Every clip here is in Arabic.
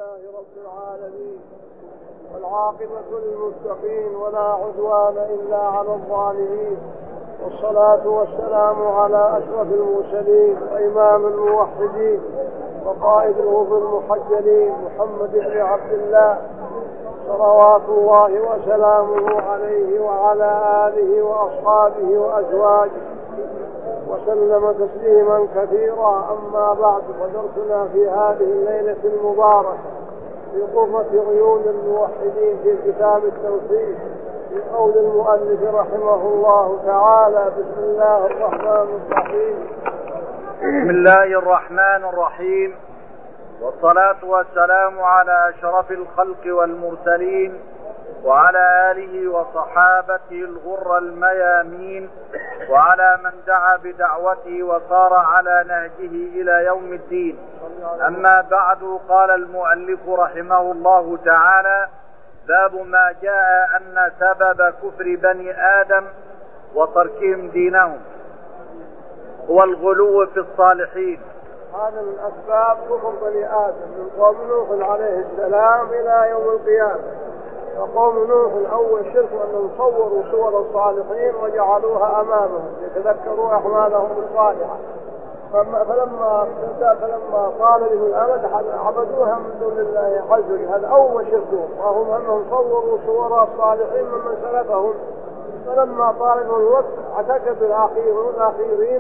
لله رب العالمين والعاقبة للمتقين ولا عدوان إلا على الظالمين، والصلاة والسلام على أشرف المرسلين وإمام الموحدين وقائد الغر المحجلين محمد بن عبد الله صلوات الله وسلامه عليه وعلى آله وأصحابه وأزواجه وسلم تسليما كثيرا. أما بعد، فدرسنا في هذه الليلة المباركة في قرة عيون الموحدين في كتاب التوحيد في قول المؤلف رحمه الله تعالى: بسم الله الرحمن الرحيم. بسم الله الرحمن الرحيم، والصلاة والسلام على أشرف الخلق والمرسلين وعلى آله وصحابته الغر الميامين وعلى من دعا بدعوته وصار على نهجه إلى يوم الدين. أما بعد، قال المؤلف رحمه الله تعالى: باب ما جاء أن سبب كفر بني آدم وتركهم دينهم هو الغلو في الصالحين. هذا من أسباب كفر بني آدم من قوم نوح عليه السلام إلى يوم القيامة. وقوم نوح أول شرك أنهم صوروا صور الصالحين وجعلوها أمامهم ليتذكروا أعمالهم الصالحة، فلما طال بهم الأمد عبدوها من دون الله عز وجل. هذا أول شركهم، وهم أنهم صوروا صور الصالحين ممن سلفهم. فلما طال بهم الوقت اعتقد الآخرين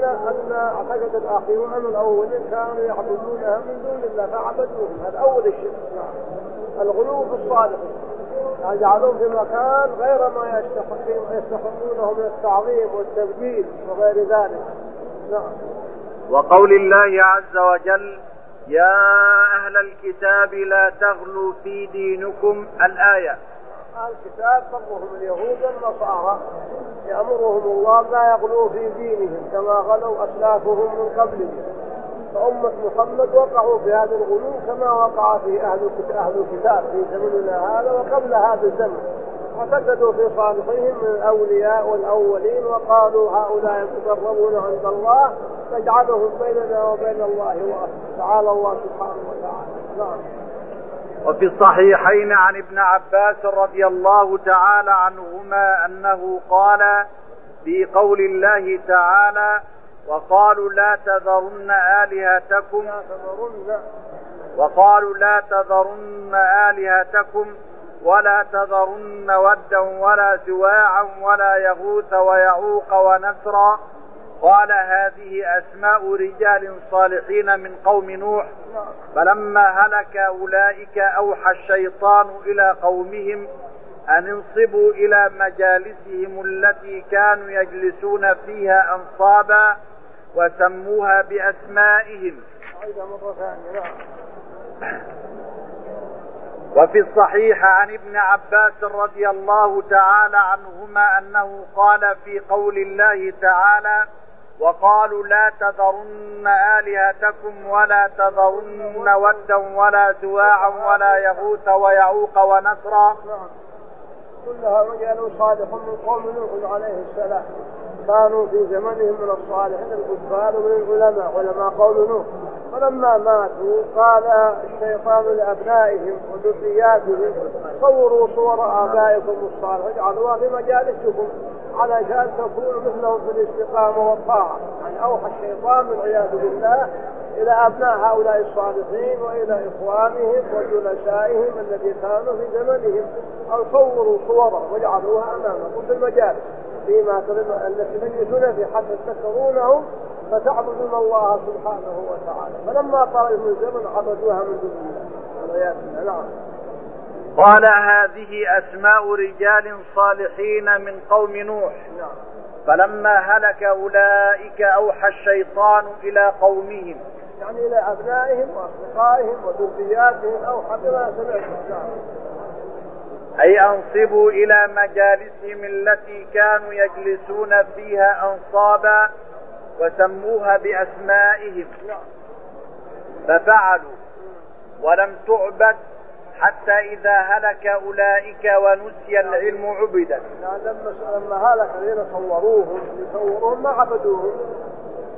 أن الأولين كانوا يعبدونها من دون الله فعبدوهم. هذا أول الشرك، الغلو في الصالحين، يجعلون في مكان غير ما يستحقونه من التعظيم والتبجيل وغير ذلك. نعم. وقول الله عز وجل: يا أهل الكتاب لا تغلوا في دينكم، الآية. الكتاب فرهم اليهود والنصارى، يأمرهم الله لا يغلوا في دينهم كما غلوا أسلافهم من قبلهم. فأمة محمد وقعوا في هذا الغلو كما وقع في أهل الكتاب في زمننا هذا وقبل هذا الزمن، وسجدوا في صالحهم من الأولياء والأولين وقالوا هؤلاء يتقربون عند الله فاجعلهم بيننا وبين الله تعالى الله سبحانه وتعالى. نعم. وفي الصحيحين عن ابن عباس رضي الله تعالى عنهما أنه قال في قول الله تعالى: وقالوا لا تذرن آلهتكم ولا تذرن ودا ولا سواعا ولا يغوث ويعوق ونسرا. قال: هذه أسماء رجال صالحين من قوم نوح، فلما هلك أولئك أوحى الشيطان إلى قومهم أن انصبوا إلى مجالسهم التي كانوا يجلسون فيها أنصابا وسموها بأسمائهم. وفي الصحيح عن ابن عباس رضي الله تعالى عنهما أنه قال في قول الله تعالى: وقالوا لا تذرن آلهتكم ولا تذرن ودا ولا سواعا ولا يغوث ويعوق ونسرا. كلها رجال صالح من قوم نوح عليه السلام، كانوا في زمنهم من الصالحين الكفار ومن علماء قوم نوح. فلما ماتوا قال الشيطان لأبنائهم وذرياتهم: صوروا صور آبائكم الصالحين اجعلوها في مجالسكم علشان تكونوا مثلهم في الاستقامة والطاعة. يعني أوحى الشيطان والعياذ بالله إلى أبناء هؤلاء الصالحين وإلى إخوانهم وجلسائهم الذين كانوا في زمنهم أن صوروا صورا وجعلوها أمامكم في المجالس فيما التي تجلسون في حتى تذكرونهم فتعبدون الله سبحانه وتعالى. فلما طال من الزمن عبدوها من دون الله والعياذ بالله. نعم. قال: هذه أسماء رجال صالحين من قوم نوح، فلما هلك أولئك أوحى الشيطان إلى قومهم، يعني إلى أبنائهم وأصدقائهم وذرياتهم أوحى بما سمعتم، أي أنصبوا إلى مجالسهم التي كانوا يجلسون فيها أنصابا وسموها بأسمائهم، ففعلوا ولم تعبد حتى إذا هلك أولئك ونسي العلم عبدا. لما هلك الذين صوروهم ما عبدوهم،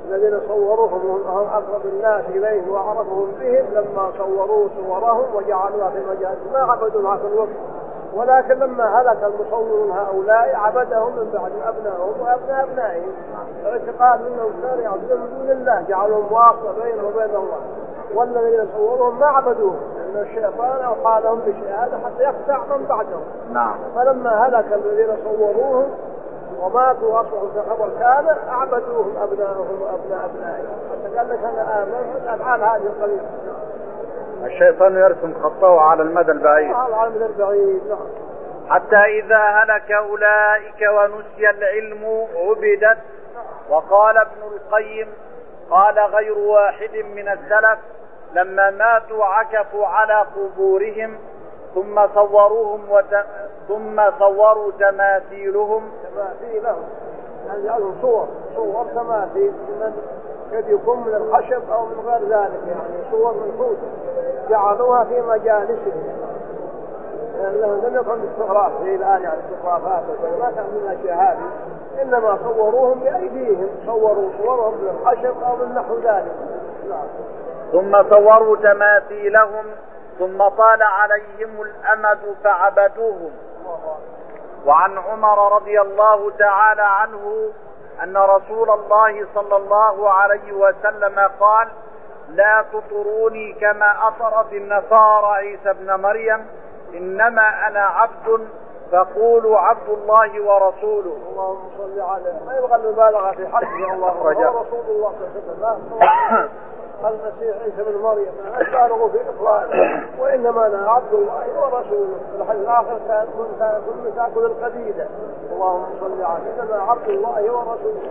الذين صوروهم هم أقرب الناس إليه وأعرفهم بهم لما صوروا صورهم وجعلوها في مجالس ما عبدوها في الوقت، ولكن لما هلك المصورون هؤلاء عبدهم من بعد أبنائهم وأبناء أبنائهم، اعتقاد منهم كانوا يعبدون من دون الله، جعلهم واسطة بينهم وبين الله. والذين صوروهم ما عبدوهم لأن الشيطان أوحى لهم بشيء هذا حتى يخدع من بعدهم. نعم. فلما هلك الذين صوروهم وماتوا وأصبحوا في خبر كان أعبدوهم أبنائهم وأبناء أبنائهم، حتى قال لك أنا آمن الأفعال هذه القليلة. الشيطان يرسم خطه على المدى البعيد. على المدى البعيد. نعم. حتى إذا هلك أولئك ونسي العلم عبدت. وقال ابن القيم قال غير واحد من السلف لما ماتوا عكفوا على قبورهم ثم صوروهم ثم صوروا تماثيلهم يعني جعلوا صور تماثيل قد يكون من الخشب أو من غير ذلك، يعني صور منحوتة جعلوها في مجالسهم. لم يكن استغراف زي الآن، يعني استغرافات ما كان من الأشياء هذه، إنما صوروهم بأيديهم، صوروا صورهم من الخشب أو من نحو ذلك. ثم صوروا تماثيلهم ثم طال عليهم الأمد فعبدوهم. وعن عمر رضي الله تعالى عنه أن رسول الله صلى الله عليه وسلم قال لا تطروني كما أطرت النصارى عيسى ابن مريم، إنما أنا عبد فقولوا عبد الله ورسوله. اللهم صل عليه. ما يبغى المبالغة في حقه الله ورسول الله صلى الله عليه وسلم. المسيح عيسى ابن مريم ما أشبهه في إطلاقه، وإنما أنا عبد الله ورسوله. في الحديث الآخر كن تأكل القديدة. اللهم صل عليه. إنما عبد الله ورسوله.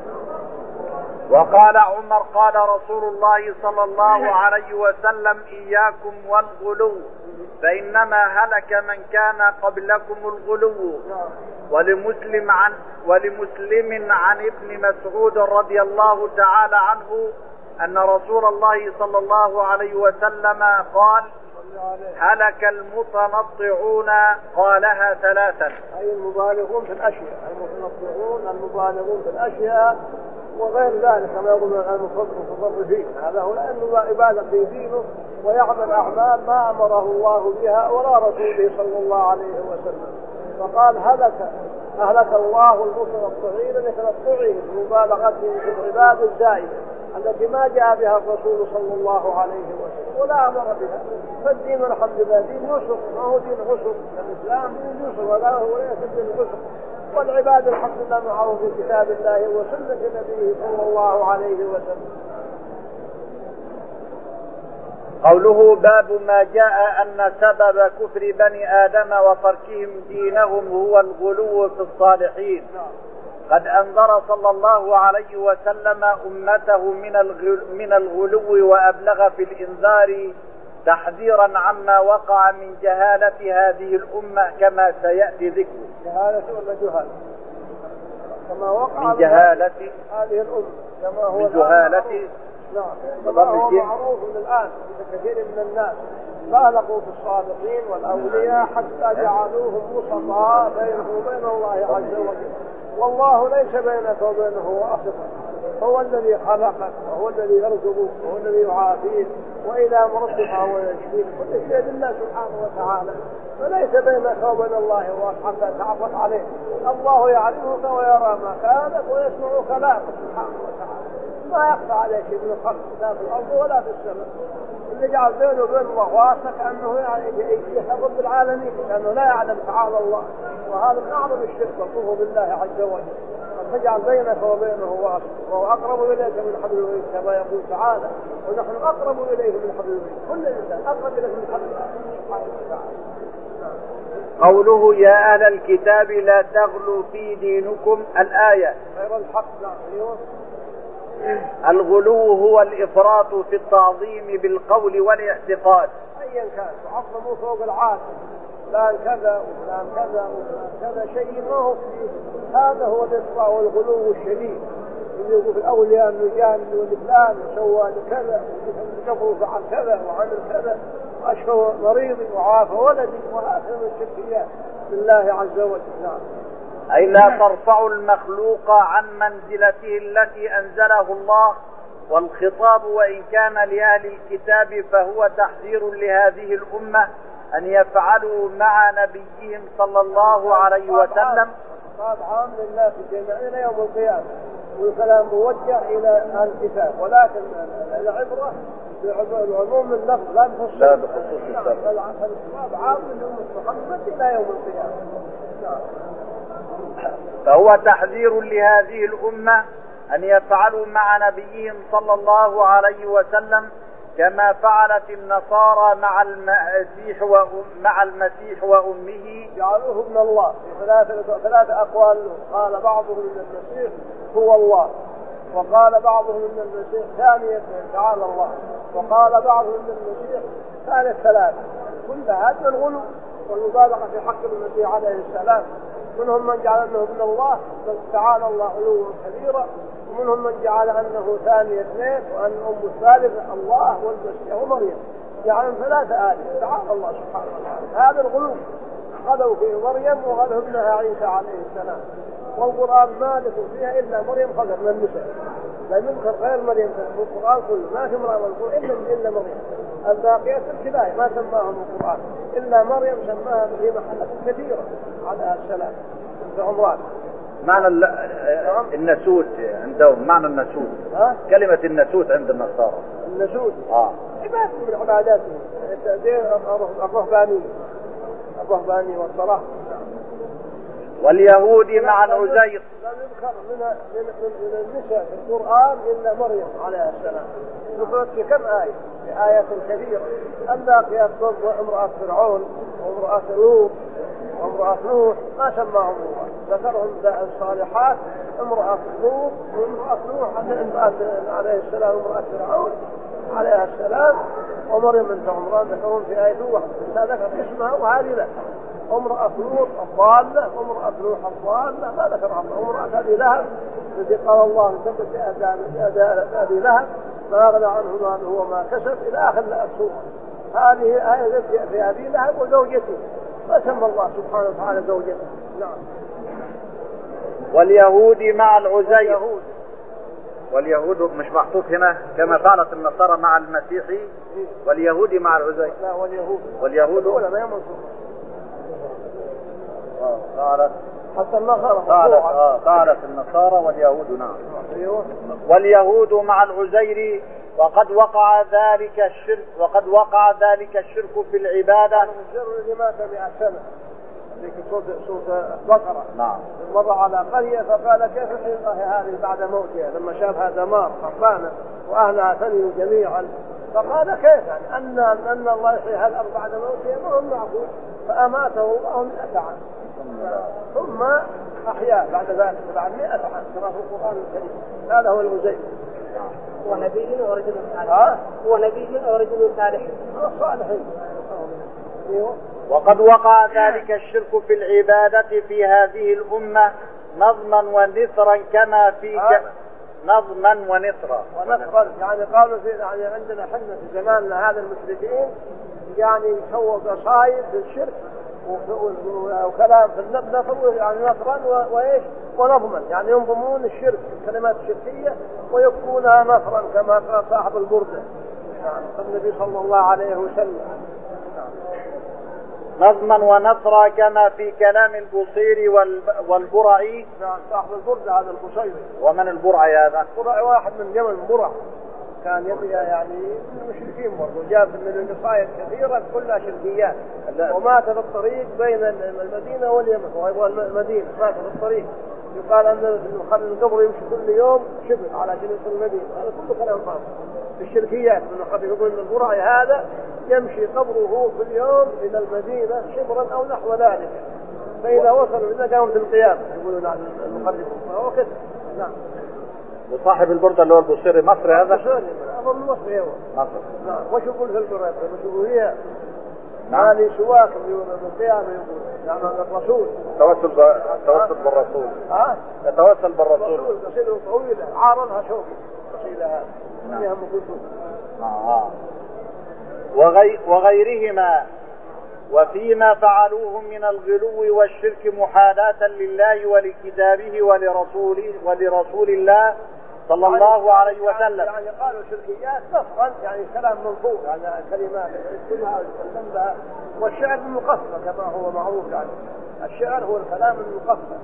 وقال عمر قال رسول الله صلى الله عليه وسلم إياكم والغلو فإنما هلك من كان قبلكم الغلو. ولمسلم عن ابن مسعود رضي الله تعالى عنه أن رسول الله صلى الله عليه وسلم قال هلك المتنطعون، قالها ثلاثا. أي المبالغون في الأشياء، المبالغون في الأشياء وغير ذلك كما يقول المتصرفين. هذا هو لأنه عبادة في دينه ويعمل أعمال ما أمره الله بها ولا رسوله صلى الله عليه وسلم. فقال أهلك الله المتنطعين لتنطعهم مبالغتهم في العبادة الزائدة التي ما جاء بها الرسول صلى الله عليه وسلم ولا أمر بها. فالدين الحمد لله دين يسر، ما هو دين عسر. الإسلام دين يسر ولا هو ليس دين عسر. والعباد الحمد لله معروف في كتاب الله وسنة نبيه صلى الله عليه وسلم. قوله باب ما جاء أن سبب كفر بني آدم وتركهم دينهم هو الغلو في الصالحين. قد أنذر صلى الله عليه وسلم أمته من الغلو وأبلغ في الإنذار تحذيرا عما وقع من جهالة هذه الأمة كما سيأتي ذكره. جهالة ولا جهالة؟ كما وقع من جهالة هذه الأمة كما هو من جهالة. نعم. هو معروف الآن كثير من الناس بالغوا في الصالحين والأولياء حتى جعلوهم وسطاء بينه وبين الله عز وجل، والله ليس بينك وبينه واسطة. هو الذي خلقك وهو الذي يرزقك وهو الذي يعافيك وإذا مرضت فهو يشفيك، كل شيء لله سبحانه وتعالى، فليس بينك وبين الله حتى تعرف عليه. الله يعلمك ويرى مكانك ويسمع كلامك سبحانه وتعالى، ما يخفى عليك من الخلق لا في الأرض ولا في السماء. اللي جعل بينه وبين الله واسع كأنه يحب العالمين، لأنه لا يعلم تعالى الله، وهذا من أعظم الشرك والكفر بالله عز وجل. تجعل بينك وبينه واسع وهو أقرب إليك من حبل الوريد كما يقول تعالى ونحن أقرب إليه من حبل الوريد. كل إنسان أقرب إليه من حبل الوريد سبحانه وتعالى. قوله يا أهل الكتاب لا تغلوا في دينكم الآية. غير الحق. الغلو هو الإفراط في التعظيم بالقول والاعتقاد أيا كان، تعظموا فوق العادة، فلان كذا وفلان كذا وفلان كذا، شيء ما هو فيه. هذا هو الإفراط والغلو الشديد اللي يقول في الأولياء أنه جاء لفلان وسوى كذا وكفر فعل كذا وعمل كذا وأشفى مريض وعافى ولدي، وهكذا من الشركيات بالله عز وجل. أي لا ترفعوا المخلوق عن منزلته التي أنزله الله. والخطاب وإن كان لأهل الكتاب فهو تحذير لهذه الأمة أن يفعلوا مع نبيهم صلى الله عليه وسلم. خطاب عام للناس جميعا يوم القيامة، والكلام موجه إلى أهل الكتاب، ولكن العبرة بعموم اللفظ لا بخصوص السبب. الخطاب عام للأمة محمد إلى يوم القيامة. فهو تحذير لهذه الأمة أن يفعلوا مع نبيهم صلى الله عليه وسلم كما فعلت النصارى مع المسيح وأمه، جعلوه ابن الله في ثلاثة أقوال. قال بعضهم إن المسيح هو الله، وقال بعضهم إن المسيح ثاني تعالى الله، وقال بعضهم إن المسيح ثالث ثلاثة. كل هذا الغلو والمبالغة في حق المسيح عليه السلام. منهم من جعل أنه ابن الله تعالى الله علوا كبيرا، ومنهم من جعل أنه ثاني اثنين وأن أم الثالث الله والمسيح ومريم، يعني ثلاثة آلهة تعالى الله سبحانه وتعالى. هذا الغلو غلوا في مريم وغلوا ابنها عيسى عليه السلام، والقرآن ما ذكر فيها إلا مريم خلق من النساء، لم يذكر غير مريم في القرآن كله، ما في امرأة القرآن إلا مريم. الباقيات الكبائر ما سماهم القرآن إلا مريم، سماها في محلات كثيرة على السلام في عمران. معنى النسوت عندهم، معنى النسوت كلمة النسوت عند النصارى. النسوت عبادة من عباداتهم، الرهبانية والصلاة. واليهود مع العزير لم يذكر من النساء في القرآن إلا مريم عليه السلام، ذكرت في كم آية، في آيات كثيرة. الباقيات امرأة فرعون وامرأة لوط وامرأة نوح ما سماهم الله، ذكرهم الصالحات امرأة لوط وامرأة نوح عليه السلام وامرأة فرعون عليه السلام ومريم بنت عمران، ذكرهم في آية واحدة. لا ذكر اسمها وهذه لا. امرأة لوط الضالة وامرأة نوح الضالة ما ذكرها الله. امرأة أبي لهب التي قال الله ثبت أبي لهب ما أغنى عنه ماله وما كسب إلى آخر السورة. هذه آية في أبي لهب وزوجته، فسمى الله سبحانه وتعالى زوجته. نعم. واليهود مع العزير، واليهود مش محطوط هنا كما فعلت النصارى مع المسيحي، واليهود مع العزير. لا واليهود ولا ما يمنصر. قالت حتى النصارى قالت النصارى واليهود نعم. واليهود مع العزير وقد وقع ذلك الشرك في العبادة. الزر الذي مات 100 سنة ذيك صوت بقرة نعم. مر على قرية فقال كيف تحيي الله هذه بعد موتها، لما شافها دمار خربانة وأهلها ثنيوا جميعا، فقال كيف يعني أن الله يحيي الأرض بعد موتها؟ ما هم معقول. فأماته الله 100 عام ثم أحياه بعد ذلك بعد 100 عام كما في القرآن الكريم. هذا هو العزير. ونبي ورجل صالح. ونبي ورجل صالح. صالحين. وقد وقع ذلك الشرك في العبادة في هذه الأمة نظما ونثرا كما في نظما ونثرا. يعني قالوا يعني عندنا حنا في زماننا هذا المشركين يعني يسووا قصايد بالشرك وكلام في النثر، يعني نثرا وايش ونظما، يعني ينظمون الشرك الكلمات الشركية ويكونها نثرا كما قال صاحب البردة يعني النبي صلى الله عليه وسلم. نظما ونثرا كما في كلام البصيري والبرعي. نعم صاحب البردة هذا البصيري. ومن البرعي هذا؟ البرعي واحد من يمن برع، كان يبقى يعني من المشركين برضو، جاب من القصائد كثيرة كلها شركيات. ومات في الطريق بين المدينة واليمن، وهو المدينة مات في الطريق. يقال أن القبر يمشي كل يوم شبر على جنس المدينة. هذا كله كلام فاضي في الشركيات. يقول أن البرعي هذا يمشي قبره في اليوم إلى المدينة شبرا أو نحو ذلك، فإذا وصلوا إذا قاموا في القيامة يقولون عن المقربون. فهو كده. نعم. وصاحب البردة اللي هو البصيري مصري هذا؟ أظن مصري هو. مصري. نعم. وش يقول في البردة؟ وش يقول فيها؟ نعم. مالي سواك يقول القيامة، يقول يعني الرسول. توسل بالرسول. يتوسل بالرسول. قصيدة طويلة عارضها شوفي قصيدة هذه. فيها مقصود. وغيرهما وفيما فعلوه من الغلو والشرك محاداة لله ولكتابه ولرسول الله صلى الله عليه وسلم. يعني قالوا شركيات نصا، يعني كلام منظور، يعني كلمات كلها يتكلم بها، والشعر المقصر كما هو معروف، يعني الشعر هو الكلام المقصر.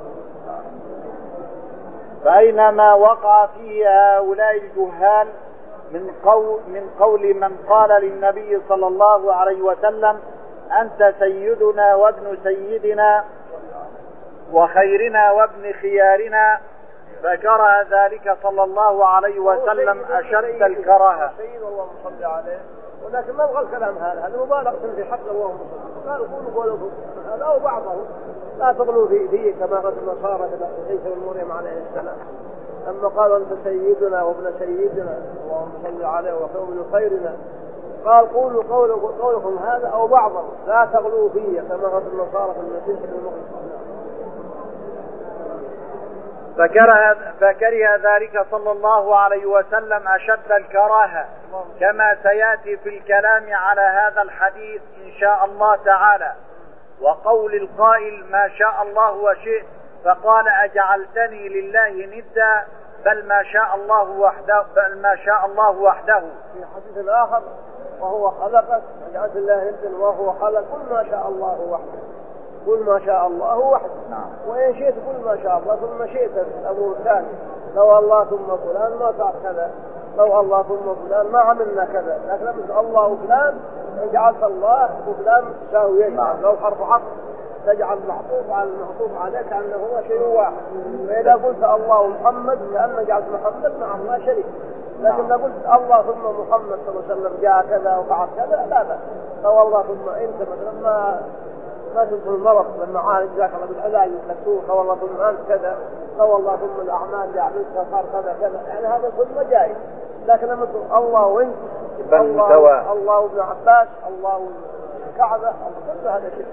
فأينما وقع فيه هؤلاء الجهال من قول من قال للنبي صلى الله عليه وسلم أنت سيدنا وابن سيدنا وخيرنا وابن خيارنا، فكره ذلك صلى الله عليه وسلم أشد الكراهة. سيد اللهم صل عليه، ولكن ما يبغى الكلام هذا مبالغة في حق اللهم صل. قالوا قولوا هذا أو بعضه، لا تغلوا فيه كما قال النصارى عيسى بن مريم عليه السلام لما قالوا أنت سيدنا وابن سيدنا اللهم صل عليه وابن خيرنا، قال قولوا قولكم هذا أو بعضه، لا تغلوا فيه كما قال النصارى في المسيح بن مريم. فكره ذلك صلى الله عليه وسلم أشد الكراهة، كما سيأتي في الكلام على هذا الحديث إن شاء الله تعالى. وقول القائل ما شاء الله وشئت، فقال أجعلتني لله ندا، بل ما شاء الله وحده. في حديث آخر وهو خلقك أجعلت الله ندا وهو خلق، قل ما شاء الله وحده، قل ما شاء الله وحده. وإن شئت قل ما شاء الله ثم شئت الأمر الثاني، لو الله ثم فلان ما صار كذا، لو الله ثم فلان ما عملنا كذا. لكن لما الله وفلان جعلت الله وفلان تساويين، لو حرف عطف تجعل معطوف على المعطوف عليه كأنه هو شيء واحد. فإذا قلت الله ومحمد كأن جعلت محمد مع الله شريك. لكن لو قلت الله ثم محمد صلى الله عليه وسلم جاء كذا وفعل كذا، لا لو الله ثم انت مثلا ما تدخل المرض لما عالج ذاك الله بالعلاج يكتوه، لو الله ثم انت كذا، لو الله ثم الاعمال يعملها صار كذا، يعني هذا كله جائز. لكن لما تقول الله وانت الله وابن عباس الله والكعبه، كل هذا شيء.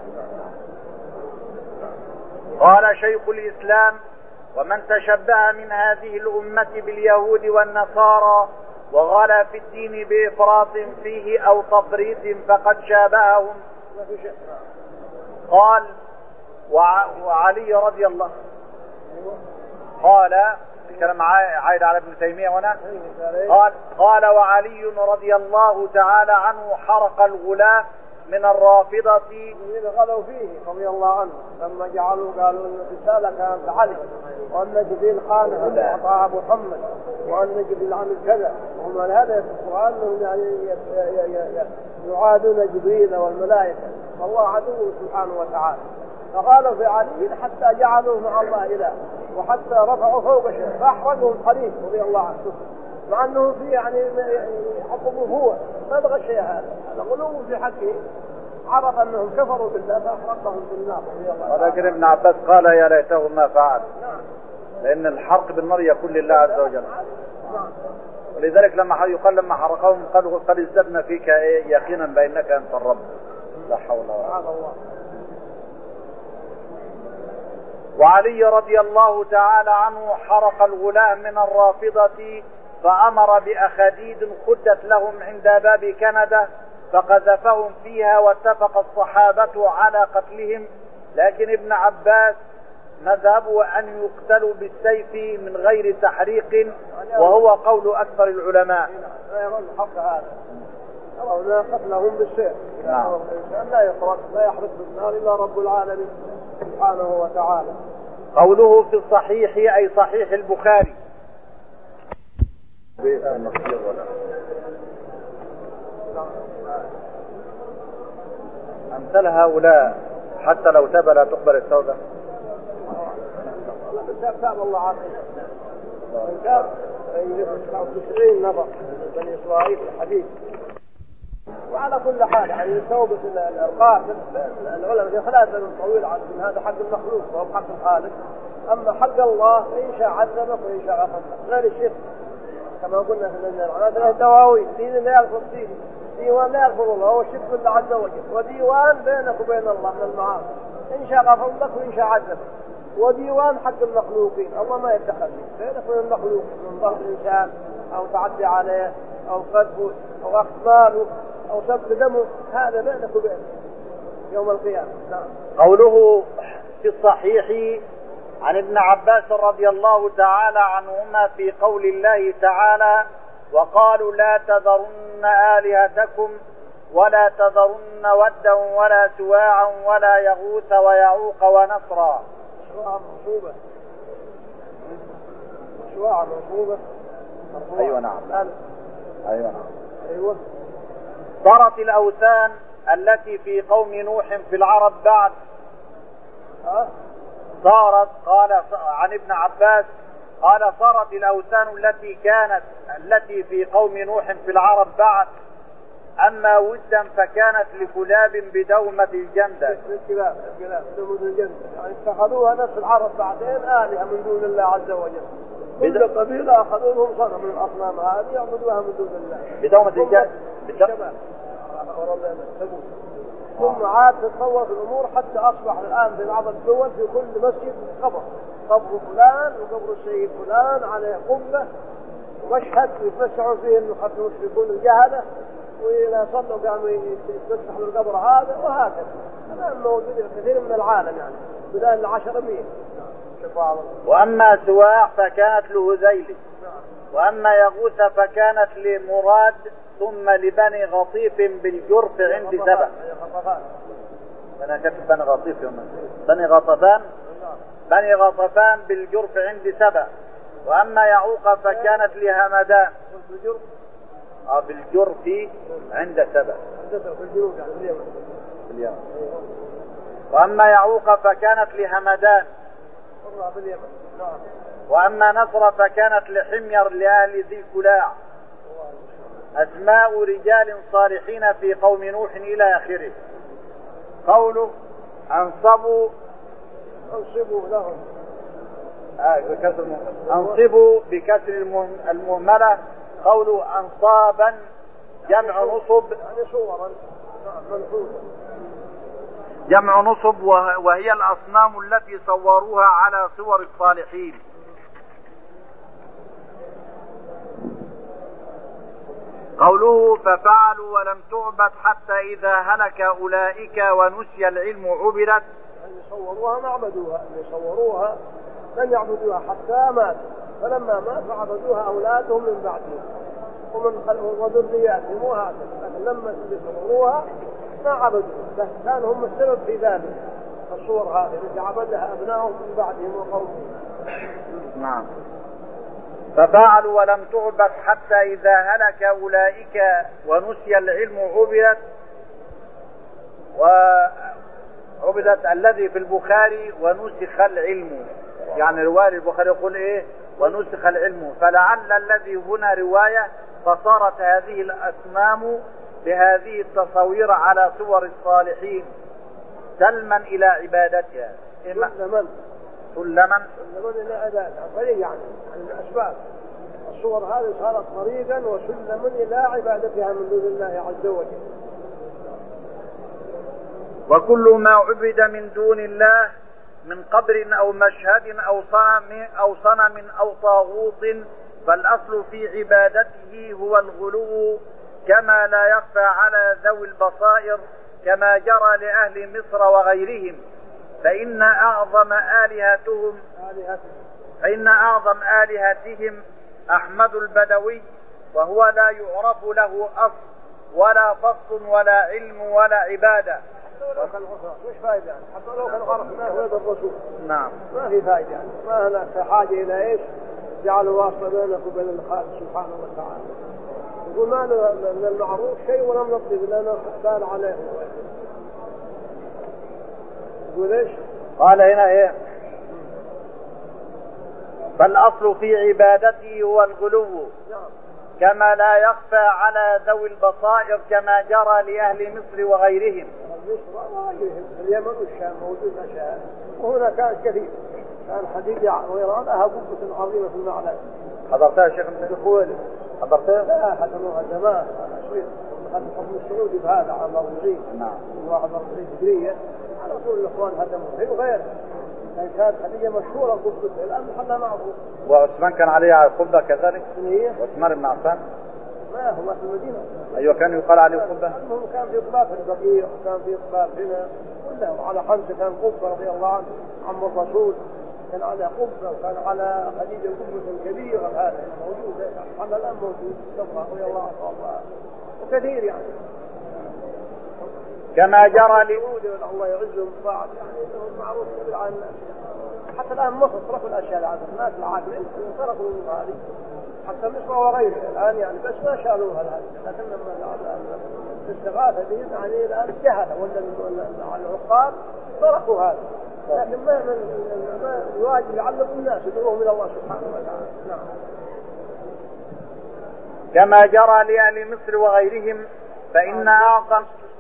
قال شيخ الإسلام ومن تشبه من هذه الأمة باليهود والنصارى وغلا في الدين بإفراط فيه أو تفريط فقد شابههم. قال وعلي رضي الله قال الكلام عايد على ابن تيمية هنا، قال وعلي رضي الله تعالى عنه حرق الغلاة من الرافضة الذين غلوا فيه رضي الله عنه لما جعلوا قالوا ان الرسالة كانت علي، وان جبريل خانها وأطاع محمد، وان جبريل عمل كذا، وهم على هذا في القرآن انهم يعني يعادون جبريل والملائكة، فالله عدو سبحانه وتعالى. فقالوا في علي حتى جعلوه مع الله إله، وحتى رفعوا فوق شيء فأحرقهم حريق رضي الله عنه، مع أنه في يعني حقه هو ما بغى شيء. هذا غلو في حقه، عرف أنهم كفروا بالله فأحرقهم في النار رضي الله عنه. ولكن ابن عباس قال يا ليته ما فعل، لأن الحرق بالنار يكون لله عز وجل. ولذلك لما يقال لما حرقهم قالوا قد ازددنا فيك يقينا بأنك أنت الرب. لا حول ولا قوة. وعلي رضي الله تعالى عنه حرق الغلاة من الرافضة، فأمر بأخاديد خدت لهم عند باب كندا فقذفهم فيها، واتفق الصحابة على قتلهم. لكن ابن عباس مذهبه أن يقتلوا بالسيف من غير تحريق، وهو قول أكثر العلماء. لا يظن حق هذا، لا قتلهم بالسيف، لا يحرق بالنار إلا رب العالمين سبحانه وتعالى. قوله في الصحيح أي صحيح البخاري. أمثال هؤلاء حتى لو تاب لا تقبل التوبة. تاب الله عز وجل. من كان يجلس 99 نفر بني إسرائيل الحديث. وعلى كل حال يعني توبة القاتل العلماء في خلاف طويل عن هذا حق المخلوق وهو حق الخالق. أما حق الله فإن شاء عذبك وإن شاء غفر لك. غير الشرك كما قلنا في مثلا الدواوي دين لا يغفر دين، ديوان لا يغفر الله، هو الشرك بالله عز وجل، وديوان بينك وبين الله من المعاصي إن شاء غفر لك وإن شاء عذبك، وديوان حق المخلوقين الله ما يتخذ بينك وبين المخلوق من ضرب الإنسان أو تعدي عليه أو قذفه أو أخباره أو سفك دمه، هذا بينك وبينه. يوم القيامة. نعم. قوله في الصحيح عن ابن عباس رضي الله تعالى عنهما في قول الله تعالى وقالوا لا تذرن آلهتكم ولا تذرن ودا ولا سواعا ولا يغوث ويعوق ونسرا. سواعا منصوبة. سواعا منصوبة. أيوة نعم. أيوة نعم. أيوة. صارت الأوثان التي في قوم نوح في العرب بعد صارت قال عن ابن عباس قال صارت الأوثان التي في قوم نوح في العرب بعد أما ودا فكانت لكلاب بدومة الجندل. الكلاب بدومة الجندل يعني اتخذوها نفس العرب بعدين آلهة من دون الله عز وجل. كل قبيلة أخذوا لهم صنم من الأصنام هذه يعبدوها من دون الله بدومة الجندل. ثم عاد تتطور الأمور حتى أصبح الآن في بعض الدول في كل مسجد قبر فلان وقبر السيد فلان عليه قبة ومشهد يتمسحون فيه المشركون الجهلة وإذا صلوا قاموا يتمسحوا بالقبر هذا وهكذا. الآن موجود كثير من العالم يعني بدل 10 ميل. وأما سواع فكانت لهذيل وأما يغوث فكانت لمراد ثم لبني غطيف بالجرف عند سبأ. أنا كتب بني غطيف بني غطفان بالجرف عند سبأ. وأما يعوق فكانت لهمدان بالجرف عند سبأ. وأما يعوق فكانت لهمدان. وأما نصر فكانت لحمير لأهل ذي الكلاع. أسماء رجال صالحين في قوم نوح إلى آخره. قوله أنصبوا لهم أنصبوا بكسر المهملة. قوله أنصابا جمع نصب يعني صورا منحوتة. جمع نصب وهي الأصنام التي صوروها على صور الصالحين. قوله ففعلوا ولم تعبد حتى إذا هلك أولئك ونسي العلم عبدت. صوروها ما عبدوها صوروها لم يعبدوها حتى مات فلما مات فعبدوها أولادهم من بعدهم ومن وذرياتهم وهكذا لكن لما صوروها ما عبدوها كان هم السبب في ذلك الصور هذه التي عبدها أبنائهم من بعدهم وقومهم. نعم. ففعلوا ولم تعبد حتى إذا هلك أولئك ونسي العلم عبدت الذي في البخاري ونسخ العلم يعني رواية البخاري يقول إيه ونسخ العلم فلعل الذي هنا رواية فصارت هذه الأصنام بهذه التصوير على صور الصالحين سلما إلى عبادتها. سلما إلى عبادتها طريق يعني الأسباب الصور هذه صارت طريقا وسلما إلى عبادتها من دون الله عز وجل. وكل ما عبد من دون الله من قبر أو مشهد أو صنم أو طاغوت فالأصل في عبادته هو الغلو كما لا يخفى على ذوي البصائر كما جرى لأهل مصر وغيرهم فإن أعظم آلهتهم أحمد البدوي وهو لا يعرف له أصل ولا فصل ولا علم ولا عبادة. مش فائدة حتى لو كان عرف ما هو الرسول. نعم. ما في فائدة يعني ما هناك حاجة إلى إيش جعلوا واسطة بينك وبين الخالق سبحانه وتعالى. يقول ما من المعروف شيء ولم نطلب لنا بال عليه. يقول إيش؟ قال هنا إيه؟ فالأصل في عبادته هو الغلو كما لا يخفى على ذوي البصائر كما جرى لأهل مصر وغيرهم. اليمن والشام موجود أشياء وهنا كانت كثير كان حديد وإيران لها قبة عظيمة في المعلى. حضرتها شيخ الدخول حضرتها؟ لا حضروها زمان خدم الحكم السعودي بهذا على مرضين. نعم. 41 هجرية على طول الإخوان هدموها وغيرها. كانت حديقة مشهورة قبة الآن محلها معروف. وعثمان كان عليها قبة كذلك؟ عثمان بن عفان ما هو في المدينة. أيوة كان يقال عليه قبة. المهم كان في قباب في البقيع وكان في قباب هنا كله على خمسة. كان قبة رضي الله عنه عم الرسول كان على قبة وكان على خديجة قبة كبيرة. هذا موجود على الآن موجود رضي الله عنه وكثير يعني. كما جرى الله يعزهم بعض يعني معروف عن حتى الآن مصر تركوا الأشياء العادة الناس العاقلين تركوا هذه حتى مصر وغيرها الآن يعني بس ما شالوها الآن. لكن لما الاستغاثة به يعني الآن جهلة ولا العقاب تركوا هذا. لكن ما يواجب يعلم الناس يدعوهم إلى الله سبحانه وتعالى. نعم. كما جرى لأهل مصر وغيرهم فإن أعظم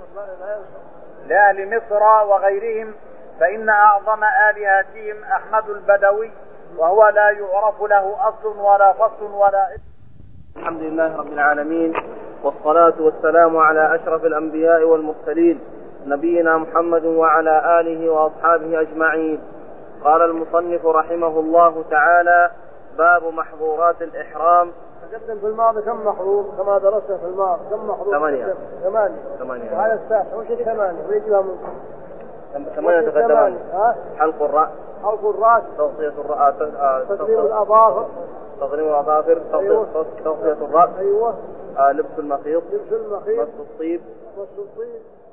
لأهل مصر وغيرهم فإن أعظم آلهتهم أحمد البدوي وهو لا يعرف له أصل ولا فصل ولا الحمد لله رب العالمين والصلاة والسلام على أشرف الأنبياء والمرسلين نبينا محمد وعلى آله وأصحابه أجمعين. قال المصنف رحمه الله تعالى: باب محظورات الإحرام. تقدم في الماضي كم محظور كما درسنا في الماضي كم محظور؟ 8. وهذا الساعة وش 8 ويجيبها من 8 تقدم. حلق الرأس تغطية الرأس تقديم الأظافر تغطية الرأس أيوة. لبس المخيط مس الطيب